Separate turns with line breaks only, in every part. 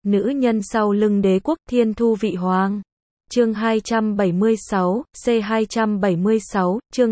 Nữ nhân sau lưng đế quốc Thiên Thu Vị Hoàng. Chương 276, C276, chương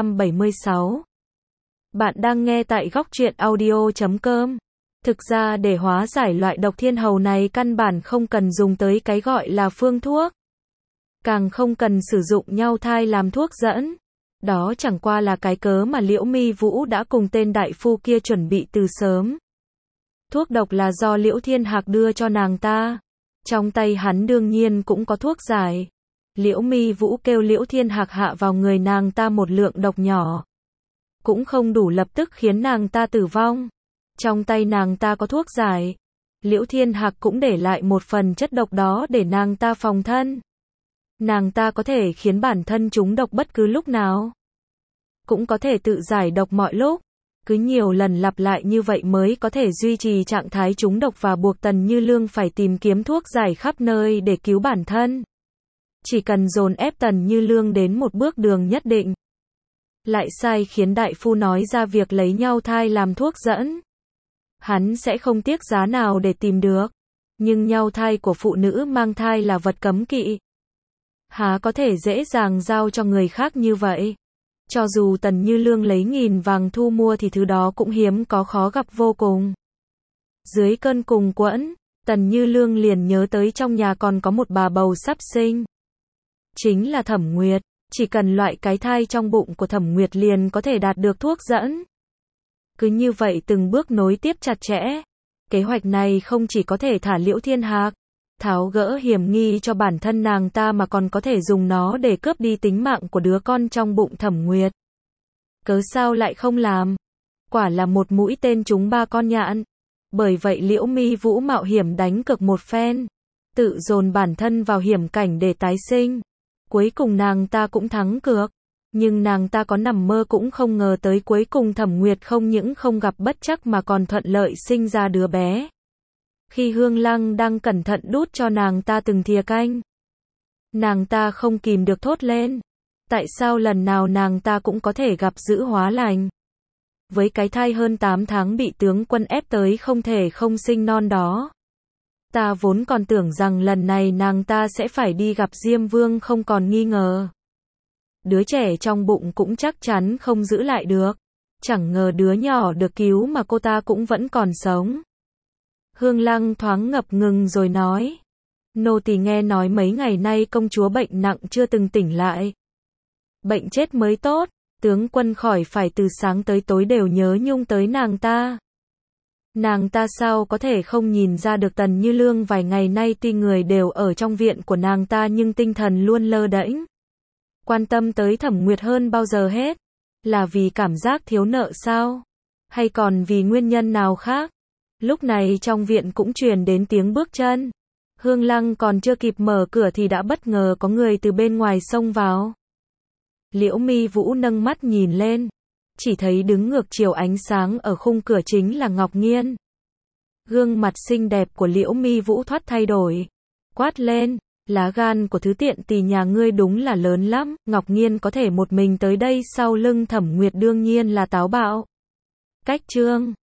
276. Bạn đang nghe tại góc truyện audio.com. Thực ra để hóa giải loại độc thiên hầu này căn bản không cần dùng tới cái gọi là phương thuốc. Càng không cần sử dụng nhau thai làm thuốc dẫn. Đó chẳng qua là cái cớ mà Liễu Mi Vũ đã cùng tên đại phu kia chuẩn bị từ sớm. Thuốc độc là do Liễu Thiên Hạc đưa cho nàng ta. Trong tay hắn đương nhiên cũng có thuốc giải. Liễu Mi Vũ kêu Liễu Thiên Hạc hạ vào người nàng ta một lượng độc nhỏ. Cũng không đủ lập tức khiến nàng ta tử vong. Trong tay nàng ta có thuốc giải. Liễu Thiên Hạc cũng để lại một phần chất độc đó để nàng ta phòng thân. Nàng ta có thể khiến bản thân trúng độc bất cứ lúc nào. Cũng có thể tự giải độc mọi lúc. Cứ nhiều lần lặp lại như vậy mới có thể duy trì trạng thái trúng độc và buộc Tần Như Lương phải tìm kiếm thuốc giải khắp nơi để cứu bản thân. Chỉ cần dồn ép Tần Như Lương đến một bước đường nhất định. Lại sai khiến đại phu nói ra việc lấy nhau thai làm thuốc dẫn. Hắn sẽ không tiếc giá nào để tìm được. Nhưng nhau thai của phụ nữ mang thai là vật cấm kỵ. Há có thể dễ dàng giao cho người khác như vậy. Cho dù Tần Như Lương lấy 1000 vàng thu mua thì thứ đó cũng hiếm có khó gặp vô cùng. Dưới cơn cùng quẫn, Tần Như Lương liền nhớ tới trong nhà còn có một bà bầu sắp sinh. Chính là Thẩm Nguyệt. Chỉ cần loại cái thai trong bụng của Thẩm Nguyệt liền có thể đạt được thuốc dẫn. Cứ như vậy từng bước nối tiếp chặt chẽ. Kế hoạch này không chỉ có thể thả Liễu Thiên Hạc, tháo gỡ hiểm nghi cho bản thân nàng ta mà còn có thể dùng nó để cướp đi tính mạng của đứa con trong bụng Thẩm Nguyệt. Cớ sao lại không làm? Quả là một mũi tên trúng 3 con nhạn. Bởi vậy Liễu Mi Vũ mạo hiểm đánh cược một phen, tự dồn bản thân vào hiểm cảnh để tái sinh. Cuối cùng nàng ta cũng thắng cược. Nhưng nàng ta có nằm mơ cũng không ngờ tới cuối cùng Thẩm Nguyệt không những không gặp bất trắc mà còn thuận lợi sinh ra đứa bé. Khi Hương Lăng đang cẩn thận đút cho nàng ta từng thìa canh, nàng ta không kìm được thốt lên. Tại sao lần nào nàng ta cũng có thể gặp dữ hóa lành? Với cái thai hơn 8 tháng bị tướng quân ép tới không thể không sinh non đó. Ta vốn còn tưởng rằng lần này nàng ta sẽ phải đi gặp Diêm Vương không còn nghi ngờ. Đứa trẻ trong bụng cũng chắc chắn không giữ lại được. Chẳng ngờ đứa nhỏ được cứu mà cô ta cũng vẫn còn sống. Hương Lăng thoáng ngập ngừng rồi nói. Nô tỳ nghe nói mấy ngày nay công chúa bệnh nặng chưa từng tỉnh lại. Bệnh chết mới tốt, tướng quân khỏi phải từ sáng tới tối đều nhớ nhung tới nàng ta. Nàng ta sao có thể không nhìn ra được Tần Như Lương vài ngày nay tuy người đều ở trong viện của nàng ta nhưng tinh thần luôn lơ đễnh. Quan tâm tới Thẩm Nguyệt hơn bao giờ hết. Là vì cảm giác thiếu nợ sao? Hay còn vì nguyên nhân nào khác? Lúc này trong viện cũng truyền đến tiếng bước chân. Hương Lăng còn chưa kịp mở cửa thì đã bất ngờ có người từ bên ngoài xông vào. Liễu Mi Vũ nâng mắt nhìn lên. Chỉ thấy đứng ngược chiều ánh sáng ở khung cửa chính là Ngọc Nghiên. Gương mặt xinh đẹp của Liễu Mi Vũ thoát thay đổi. Quát lên, lá gan của thứ tiện tỳ nhà ngươi đúng là lớn lắm. Ngọc Nghiên có thể một mình tới đây sau lưng Thẩm Nguyệt đương nhiên là táo bạo. Cách chương